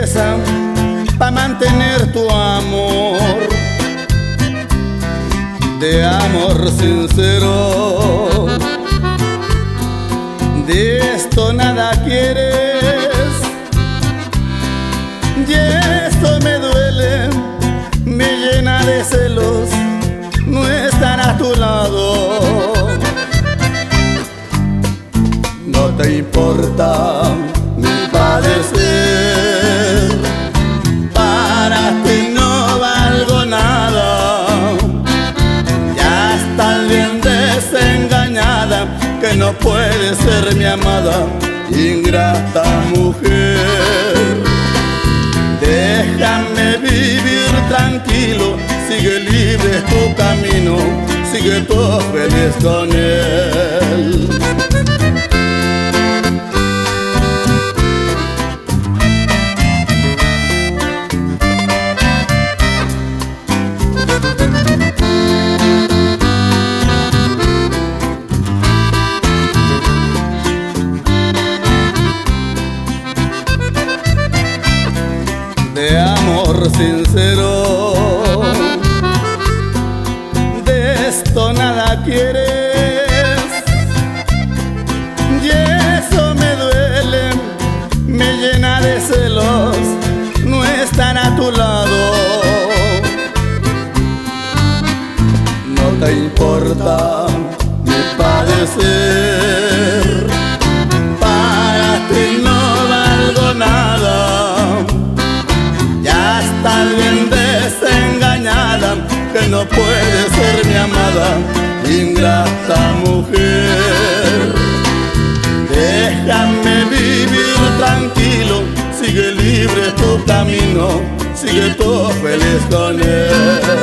riqueza para mantener tu amor, de amor sincero. De esto nada quieres y esto me duele, me llena de celos no estar a tu lado. No te importa mi padecer, para ti no valgo nada. Ya estás bien desengañada, que no puedes ser mi amada, ingrata mujer. Déjame vivir tranquilo, sigue libre tu camino, sigue tú feliz con él. De amor sincero, de esto nada quieres y eso me duele, me llena de celos no estar a tu lado. No te importa mi padecer, para ti no valgo nada. Estás bien desengañada, que no puedes ser mi amada, ingrata mujer. Déjame vivir tranquilo, sigue libre tu camino, sigue tú feliz con él.